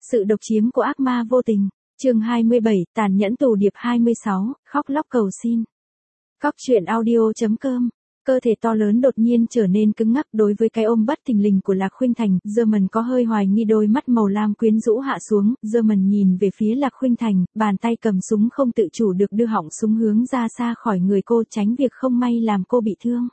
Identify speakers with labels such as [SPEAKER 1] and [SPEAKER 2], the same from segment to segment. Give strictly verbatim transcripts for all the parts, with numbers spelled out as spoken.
[SPEAKER 1] Sự độc chiếm của ác ma vô tình. Chương hai mươi bảy, tàn nhẫn tù điệp hai mươi sáu, khóc lóc cầu xin. Cóc truyện audio chấm com. Cơ thể to lớn đột nhiên trở nên cứng ngắc đối với cái ôm bất thình lình của Lạc Khuynh Thành, German có hơi hoài nghi, đôi mắt màu lam quyến rũ hạ xuống, German nhìn về phía Lạc Khuynh Thành, bàn tay cầm súng không tự chủ được đưa họng súng hướng ra xa khỏi người cô, tránh việc không may làm cô bị thương.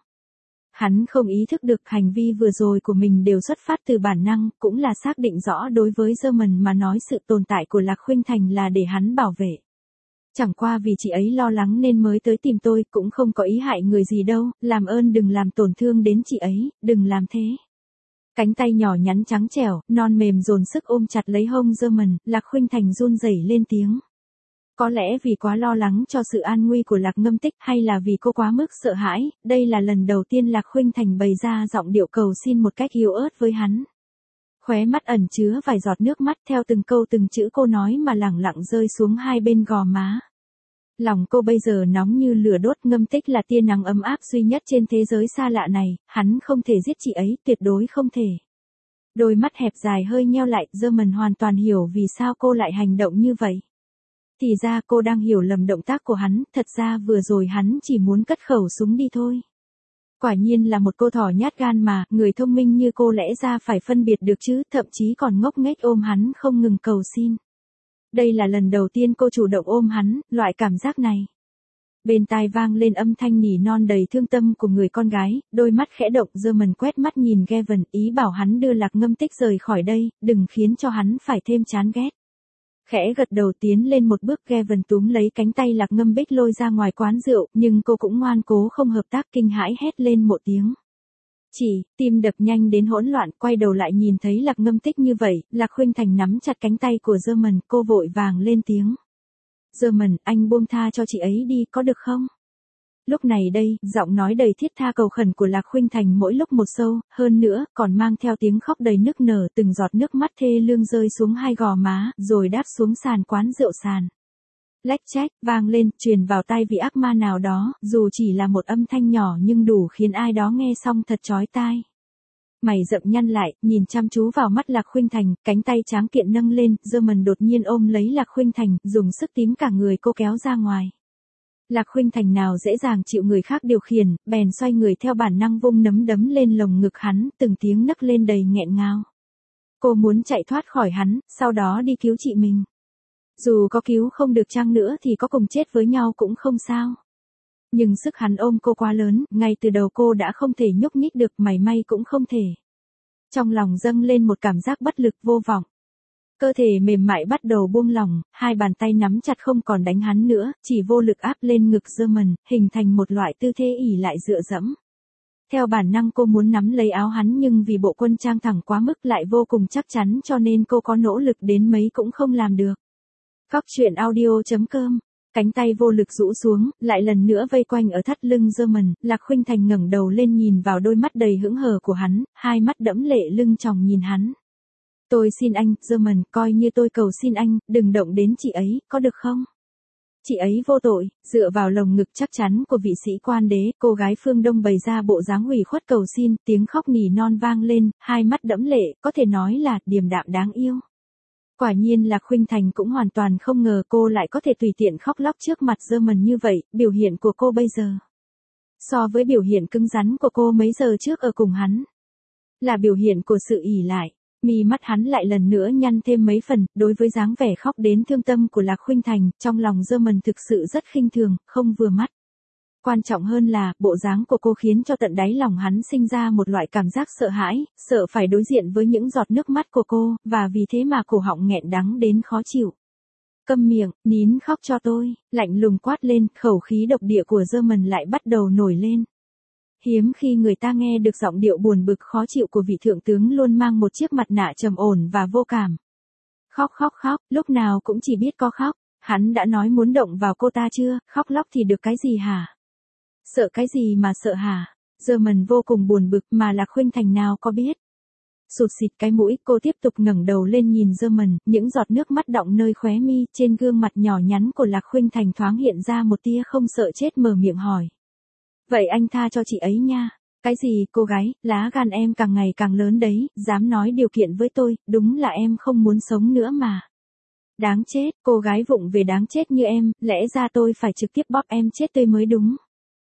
[SPEAKER 1] Hắn không ý thức được hành vi vừa rồi của mình đều xuất phát từ bản năng, cũng là xác định rõ đối với German mà nói sự tồn tại của Lạc Khuynh Thành là để hắn bảo vệ. Chẳng qua vì chị ấy lo lắng nên mới tới tìm tôi, cũng không có ý hại người gì đâu, làm ơn đừng làm tổn thương đến chị ấy, đừng làm thế. Cánh tay nhỏ nhắn trắng trẻo, non mềm dồn sức ôm chặt lấy hông German, Lạc Khuynh Thành run rẩy lên tiếng. Có lẽ vì quá lo lắng cho sự an nguy của Lạc Ngâm Tích, hay là vì cô quá mức sợ hãi, đây là lần đầu tiên Lạc Khuynh Thành bày ra giọng điệu cầu xin một cách yếu ớt với hắn. Khóe mắt ẩn chứa vài giọt nước mắt, theo từng câu từng chữ cô nói mà lẳng lặng rơi xuống hai bên gò má. Lòng cô bây giờ nóng như lửa đốt. Ngâm Tích là tia nắng ấm áp duy nhất trên thế giới xa lạ này, hắn không thể giết chị ấy, tuyệt đối không thể. Đôi mắt hẹp dài hơi nheo lại, German hoàn toàn hiểu vì sao cô lại hành động như vậy. Thì ra cô đang hiểu lầm động tác của hắn, thật ra vừa rồi hắn chỉ muốn cất khẩu súng đi thôi. Quả nhiên là một cô thỏ nhát gan mà, người thông minh như cô lẽ ra phải phân biệt được chứ, thậm chí còn ngốc nghếch ôm hắn không ngừng cầu xin. Đây là lần đầu tiên cô chủ động ôm hắn, loại cảm giác này. Bên tai vang lên âm thanh nỉ non đầy thương tâm của người con gái, đôi mắt khẽ động, German quét mắt nhìn Gavin, ý bảo hắn đưa Lạc Ngâm Tích rời khỏi đây, đừng khiến cho hắn phải thêm chán ghét. Khẽ gật đầu tiến lên một bước, Gavin túm lấy cánh tay Lạc Ngâm Bích lôi ra ngoài quán rượu, nhưng cô cũng ngoan cố không hợp tác, kinh hãi hét lên một tiếng. Chỉ, tim đập nhanh đến hỗn loạn, quay đầu lại nhìn thấy Lạc Ngâm Tích như vậy, Lạc Khuynh Thành nắm chặt cánh tay của German, cô vội vàng lên tiếng. German, anh buông tha cho chị ấy đi, có được không? Lúc này đây, giọng nói đầy thiết tha cầu khẩn của Lạc Khuynh Thành mỗi lúc một sâu, hơn nữa, còn mang theo tiếng khóc đầy nức nở, từng giọt nước mắt thê lương rơi xuống hai gò má, rồi đáp xuống sàn quán rượu sàn. Lách chách, vang lên, truyền vào tai vị ác ma nào đó, dù chỉ là một âm thanh nhỏ nhưng đủ khiến ai đó nghe xong thật chói tai. Mày rậm nhăn lại, nhìn chăm chú vào mắt Lạc Khuynh Thành, cánh tay tráng kiện nâng lên, German đột nhiên ôm lấy Lạc Khuynh Thành, dùng sức tím cả người cô kéo ra ngoài. Lạc Khuynh Thành nào dễ dàng chịu người khác điều khiển, bèn xoay người theo bản năng vung nắm đấm lên lồng ngực hắn, từng tiếng nấc lên đầy nghẹn ngào. Cô muốn chạy thoát khỏi hắn, sau đó đi cứu chị mình. Dù có cứu không được chăng nữa thì có cùng chết với nhau cũng không sao. Nhưng sức hắn ôm cô quá lớn, ngay từ đầu cô đã không thể nhúc nhích được, mảy may cũng không thể. Trong lòng dâng lên một cảm giác bất lực vô vọng. Cơ thể mềm mại bắt đầu buông lỏng, hai bàn tay nắm chặt không còn đánh hắn nữa, chỉ vô lực áp lên ngực German, hình thành một loại tư thế ỉ lại dựa dẫm. Theo bản năng cô muốn nắm lấy áo hắn, nhưng vì bộ quân trang thẳng quá mức lại vô cùng chắc chắn, cho nên cô có nỗ lực đến mấy cũng không làm được. Cóc truyện audio chấm com. Cánh tay vô lực rũ xuống, lại lần nữa vây quanh ở thắt lưng German, Lạc Khuynh Thành ngẩng đầu lên nhìn vào đôi mắt đầy hững hờ của hắn, hai mắt đẫm lệ lưng tròng nhìn hắn. Tôi xin anh, German, coi như tôi cầu xin anh, đừng động đến chị ấy, có được không? Chị ấy vô tội. Dựa vào lồng ngực chắc chắn của vị sĩ quan đế, cô gái phương Đông bày ra bộ dáng ủy khuất cầu xin, tiếng khóc nỉ non vang lên, hai mắt đẫm lệ, có thể nói là điềm đạm đáng yêu. Quả nhiên Lạc Khuynh Thành cũng hoàn toàn không ngờ cô lại có thể tùy tiện khóc lóc trước mặt German như vậy, biểu hiện của cô bây giờ. So với biểu hiện cứng rắn của cô mấy giờ trước ở cùng hắn, là biểu hiện của sự ỉ lại. Mi mắt hắn lại lần nữa nhăn thêm mấy phần, đối với dáng vẻ khóc đến thương tâm của Lạc Khuynh Thành, trong lòng German thực sự rất khinh thường, không vừa mắt. Quan trọng hơn là, bộ dáng của cô khiến cho tận đáy lòng hắn sinh ra một loại cảm giác sợ hãi, sợ phải đối diện với những giọt nước mắt của cô, và vì thế mà cổ họng nghẹn đắng đến khó chịu. Câm miệng, nín khóc cho tôi, lạnh lùng quát lên, khẩu khí độc địa của German lại bắt đầu nổi lên. Hiếm khi người ta nghe được giọng điệu buồn bực khó chịu của vị thượng tướng luôn mang một chiếc mặt nạ trầm ổn và vô cảm. Khóc khóc khóc, lúc nào cũng chỉ biết có khóc, hắn đã nói muốn động vào cô ta chưa, khóc lóc thì được cái gì hả? Sợ cái gì mà sợ hả? German vô cùng buồn bực mà Lạc Khuynh Thành nào có biết. Sụt xịt cái mũi, cô tiếp tục ngẩng đầu lên nhìn German, những giọt nước mắt đọng nơi khóe mi, trên gương mặt nhỏ nhắn của Lạc Khuynh Thành thoáng hiện ra một tia không sợ chết, mở miệng hỏi. Vậy anh tha cho chị ấy nha. Cái gì cô gái, lá gan em càng ngày càng lớn đấy, dám nói điều kiện với tôi, đúng là em không muốn sống nữa mà. Đáng chết, cô gái vụng về đáng chết như em, lẽ ra tôi phải trực tiếp bóp em chết tươi mới đúng.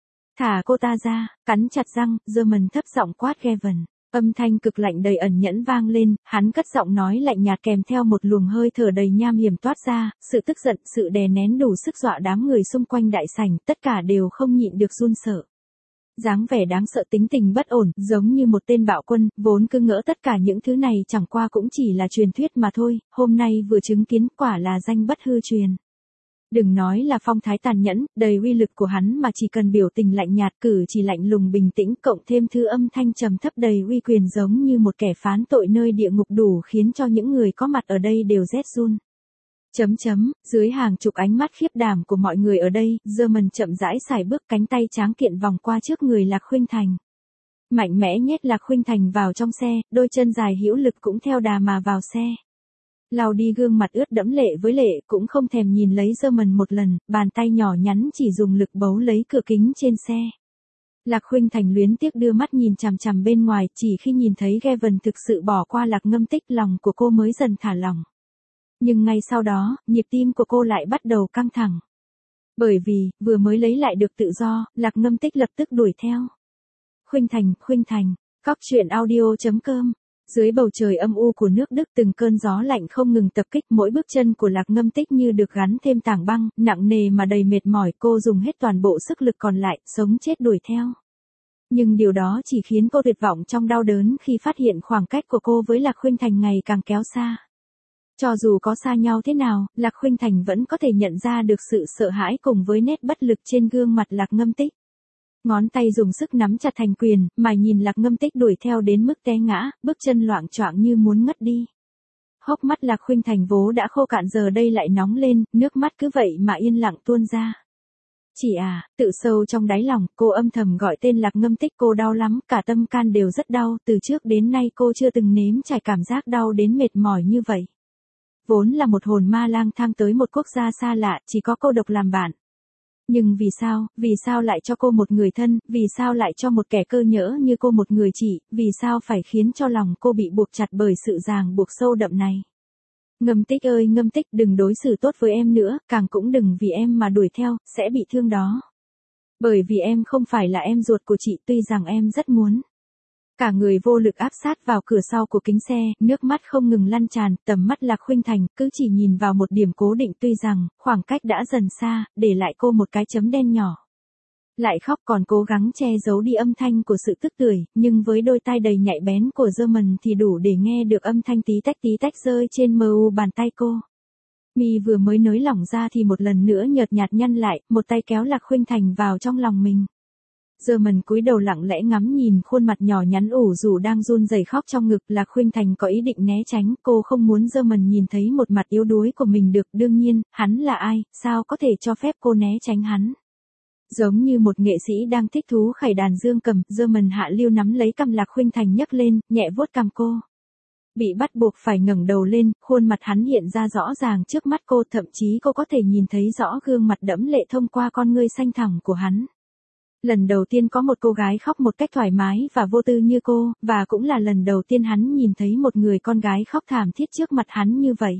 [SPEAKER 1] Thả cô ta ra, cắn chặt răng, German thấp giọng quát Gavin. Âm thanh cực lạnh đầy ẩn nhẫn vang lên, hắn cất giọng nói lạnh nhạt kèm theo một luồng hơi thở đầy nham hiểm toát ra, sự tức giận, sự đè nén đủ sức dọa đám người xung quanh đại sảnh, tất cả đều không nhịn được run sợ. Dáng vẻ đáng sợ, tính tình bất ổn, giống như một tên bạo quân, vốn cứ ngỡ tất cả những thứ này chẳng qua cũng chỉ là truyền thuyết mà thôi, hôm nay vừa chứng kiến quả là danh bất hư truyền. Đừng nói là phong thái tàn nhẫn, đầy uy lực của hắn mà chỉ cần biểu tình lạnh nhạt, cử chỉ lạnh lùng bình tĩnh, cộng thêm thứ âm thanh trầm thấp đầy uy quyền giống như một kẻ phán tội nơi địa ngục đủ khiến cho những người có mặt ở đây đều rét run. Chấm chấm, dưới hàng chục ánh mắt khiếp đảm của mọi người ở đây, German chậm rãi sải bước, cánh tay tráng kiện vòng qua trước người Lạc Khuynh Thành. Mạnh mẽ nhét Lạc Khuynh Thành vào trong xe, đôi chân dài hữu lực cũng theo đà mà vào xe. Lau đi gương mặt ướt đẫm lệ với lệ, cũng không thèm nhìn lấy German một lần, bàn tay nhỏ nhắn chỉ dùng lực bấu lấy cửa kính trên xe. Lạc Khuynh Thành luyến tiếc đưa mắt nhìn chằm chằm bên ngoài, chỉ khi nhìn thấy Gavin thực sự bỏ qua Lạc Ngâm Tích, lòng của cô mới dần thả lỏng. Nhưng ngay sau đó, nhịp tim của cô lại bắt đầu căng thẳng. Bởi vì, vừa mới lấy lại được tự do, Lạc Ngâm Tích lập tức đuổi theo. Khuynh Thành, Khuynh Thành, Cóc truyện audio chấm com. Dưới bầu trời âm u của nước Đức, từng cơn gió lạnh không ngừng tập kích, mỗi bước chân của Lạc Ngâm Tích như được gắn thêm tảng băng, nặng nề mà đầy mệt mỏi, cô dùng hết toàn bộ sức lực còn lại, sống chết đuổi theo. Nhưng điều đó chỉ khiến cô tuyệt vọng trong đau đớn khi phát hiện khoảng cách của cô với Lạc Khuynh Thành ngày càng kéo xa. Cho dù có xa nhau thế nào, Lạc Khuynh Thành vẫn có thể nhận ra được sự sợ hãi cùng với nét bất lực trên gương mặt Lạc Ngâm Tích. Ngón tay dùng sức nắm chặt thành quyền, mải nhìn Lạc Ngâm Tích đuổi theo đến mức té ngã, bước chân loạng choạng như muốn ngất đi. Hốc mắt Lạc Khuynh Thành vốn đã khô cạn giờ đây lại nóng lên, nước mắt cứ vậy mà yên lặng tuôn ra. Chị à, tự sâu trong đáy lòng, cô âm thầm gọi tên Lạc Ngâm Tích, cô đau lắm, cả tâm can đều rất đau, từ trước đến nay cô chưa từng nếm trải cảm giác đau đến mệt mỏi như vậy. Vốn là một hồn ma lang thang tới một quốc gia xa lạ, chỉ có cô độc làm bạn. Nhưng vì sao, vì sao lại cho cô một người thân, vì sao lại cho một kẻ cơ nhỡ như cô một người chị, vì sao phải khiến cho lòng cô bị buộc chặt bởi sự ràng buộc sâu đậm này. Ngâm Tích ơi Ngâm Tích, đừng đối xử tốt với em nữa, càng cũng đừng vì em mà đuổi theo, sẽ bị thương đó. Bởi vì em không phải là em ruột của chị, tuy rằng em rất muốn. Cả người vô lực áp sát vào cửa sau của kính xe, nước mắt không ngừng lăn tràn, tầm mắt Lạc Khuynh Thành cứ chỉ nhìn vào một điểm cố định, tuy rằng khoảng cách đã dần xa, để lại cô một cái chấm đen nhỏ. Lại khóc, còn cố gắng che giấu đi âm thanh của sự tức tưởi, nhưng với đôi tai đầy nhạy bén của German thì đủ để nghe được âm thanh tí tách tí tách rơi trên mờ u bàn tay cô. Mi vừa mới nới lỏng ra thì một lần nữa nhợt nhạt nhăn lại, một tay kéo Lạc Khuynh Thành vào trong lòng mình. German cúi đầu lặng lẽ ngắm nhìn khuôn mặt nhỏ nhắn ủ rũ đang run rẩy khóc trong ngực. Lạc Khuynh Thành có ý định né tránh, cô không muốn German nhìn thấy một mặt yếu đuối của mình được, đương nhiên, hắn là ai, sao có thể cho phép cô né tránh hắn. Giống như một nghệ sĩ đang thích thú khải đàn dương cầm, German hạ lưu nắm lấy cằm Lạc Khuynh Thành nhấc lên, nhẹ vuốt cằm cô. Bị bắt buộc phải ngẩng đầu lên, khuôn mặt hắn hiện ra rõ ràng trước mắt cô, thậm chí cô có thể nhìn thấy rõ gương mặt đẫm lệ thông qua con ngươi xanh thẳm của hắn. Lần đầu tiên có một cô gái khóc một cách thoải mái và vô tư như cô, và cũng là lần đầu tiên hắn nhìn thấy một người con gái khóc thảm thiết trước mặt hắn như vậy.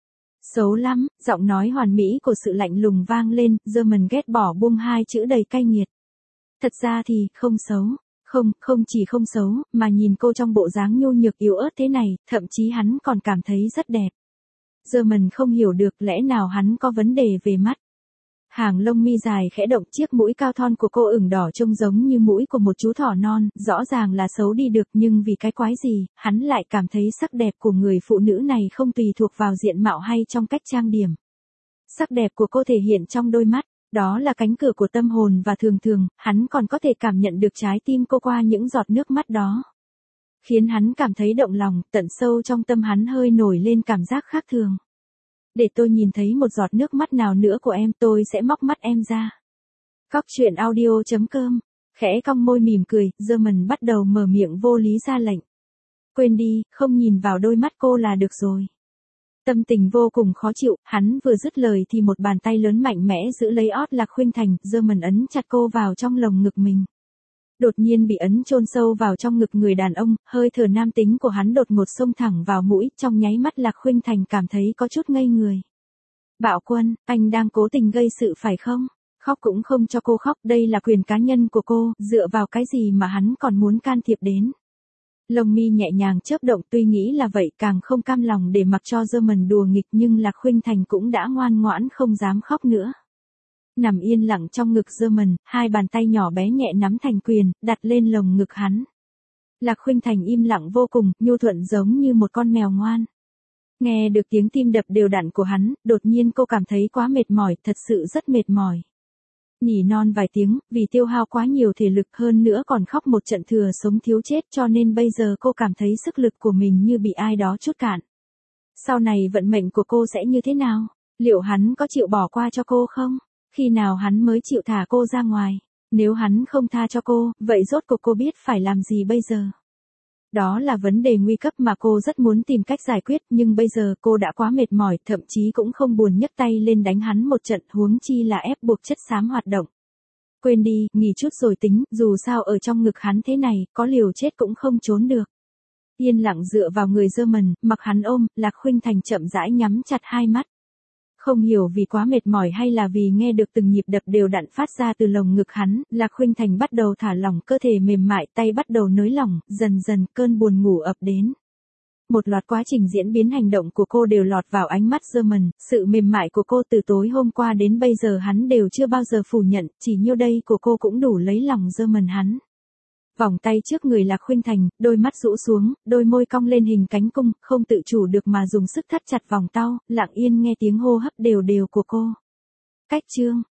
[SPEAKER 1] Xấu lắm, giọng nói hoàn mỹ của sự lạnh lùng vang lên, German ghét bỏ buông hai chữ đầy cay nghiệt. Thật ra thì, không xấu. Không, không chỉ không xấu, mà nhìn cô trong bộ dáng nhu nhược yếu ớt thế này, thậm chí hắn còn cảm thấy rất đẹp. German không hiểu được, lẽ nào hắn có vấn đề về mắt. Hàng lông mi dài khẽ động, chiếc mũi cao thon của cô ửng đỏ trông giống như mũi của một chú thỏ non, rõ ràng là xấu đi được, nhưng vì cái quái gì, hắn lại cảm thấy sắc đẹp của người phụ nữ này không tùy thuộc vào diện mạo hay trong cách trang điểm. Sắc đẹp của cô thể hiện trong đôi mắt, đó là cánh cửa của tâm hồn và thường thường, hắn còn có thể cảm nhận được trái tim cô qua những giọt nước mắt đó. Khiến hắn cảm thấy động lòng, tận sâu trong tâm hắn hơi nổi lên cảm giác khác thường. Để tôi nhìn thấy một giọt nước mắt nào nữa của em, tôi sẽ móc mắt em ra. Cóc truyện audio chấm com. Khẽ cong môi mỉm cười, German bắt đầu mở miệng vô lý ra lệnh. Quên đi, không nhìn vào đôi mắt cô là được rồi. Tâm tình vô cùng khó chịu, hắn vừa dứt lời thì một bàn tay lớn mạnh mẽ giữ lấy ót Lạc Khuynh Thành, German ấn chặt cô vào trong lồng ngực mình. Đột nhiên bị ấn chôn sâu vào trong ngực người đàn ông, hơi thở nam tính của hắn đột ngột xông thẳng vào mũi, trong nháy mắt Lạc Khuynh Thành cảm thấy có chút ngây người. Bạo Quân, anh đang cố tình gây sự phải không? Khóc cũng không cho cô khóc, đây là quyền cá nhân của cô, dựa vào cái gì mà hắn còn muốn can thiệp đến. Lông mi nhẹ nhàng chớp động, tuy nghĩ là vậy càng không cam lòng để mặc cho German đùa nghịch, nhưng Lạc Khuynh Thành cũng đã ngoan ngoãn không dám khóc nữa. Nằm yên lặng trong ngực German, hai bàn tay nhỏ bé nhẹ nắm thành quyền, đặt lên lồng ngực hắn. Lạc Khuynh Thành im lặng vô cùng, nhu thuận giống như một con mèo ngoan. Nghe được tiếng tim đập đều đặn của hắn, đột nhiên cô cảm thấy quá mệt mỏi, thật sự rất mệt mỏi. Nhỉ non vài tiếng, vì tiêu hao quá nhiều thể lực hơn nữa còn khóc một trận thừa sống thiếu chết, cho nên bây giờ cô cảm thấy sức lực của mình như bị ai đó trút cạn. Sau này vận mệnh của cô sẽ như thế nào? Liệu hắn có chịu bỏ qua cho cô không? Khi nào hắn mới chịu thả cô ra ngoài? Nếu hắn không tha cho cô, vậy rốt cuộc cô biết phải làm gì bây giờ? Đó là vấn đề nguy cấp mà cô rất muốn tìm cách giải quyết, nhưng bây giờ cô đã quá mệt mỏi, thậm chí cũng không buồn nhấc tay lên đánh hắn một trận, huống chi là ép buộc chất xám hoạt động. Quên đi, nghỉ chút rồi tính, dù sao ở trong ngực hắn thế này, có liều chết cũng không trốn được. Yên lặng dựa vào người German, mặc hắn ôm, Lạc Khuynh Thành chậm rãi nhắm chặt hai mắt. Không hiểu vì quá mệt mỏi hay là vì nghe được từng nhịp đập đều đặn phát ra từ lồng ngực hắn, Lạc Khuynh Thành bắt đầu thả lỏng cơ thể mềm mại, tay bắt đầu nới lỏng, dần dần cơn buồn ngủ ập đến. Một loạt quá trình diễn biến hành động của cô đều lọt vào ánh mắt German, sự mềm mại của cô từ tối hôm qua đến bây giờ hắn đều chưa bao giờ phủ nhận, chỉ nhiêu đây của cô cũng đủ lấy lòng German hắn. Vòng tay trước người Lạc Khuynh Thành, đôi mắt rũ xuống, đôi môi cong lên hình cánh cung, không tự chủ được mà dùng sức thắt chặt vòng tao, lặng yên nghe tiếng hô hấp đều đều của cô. Cách chương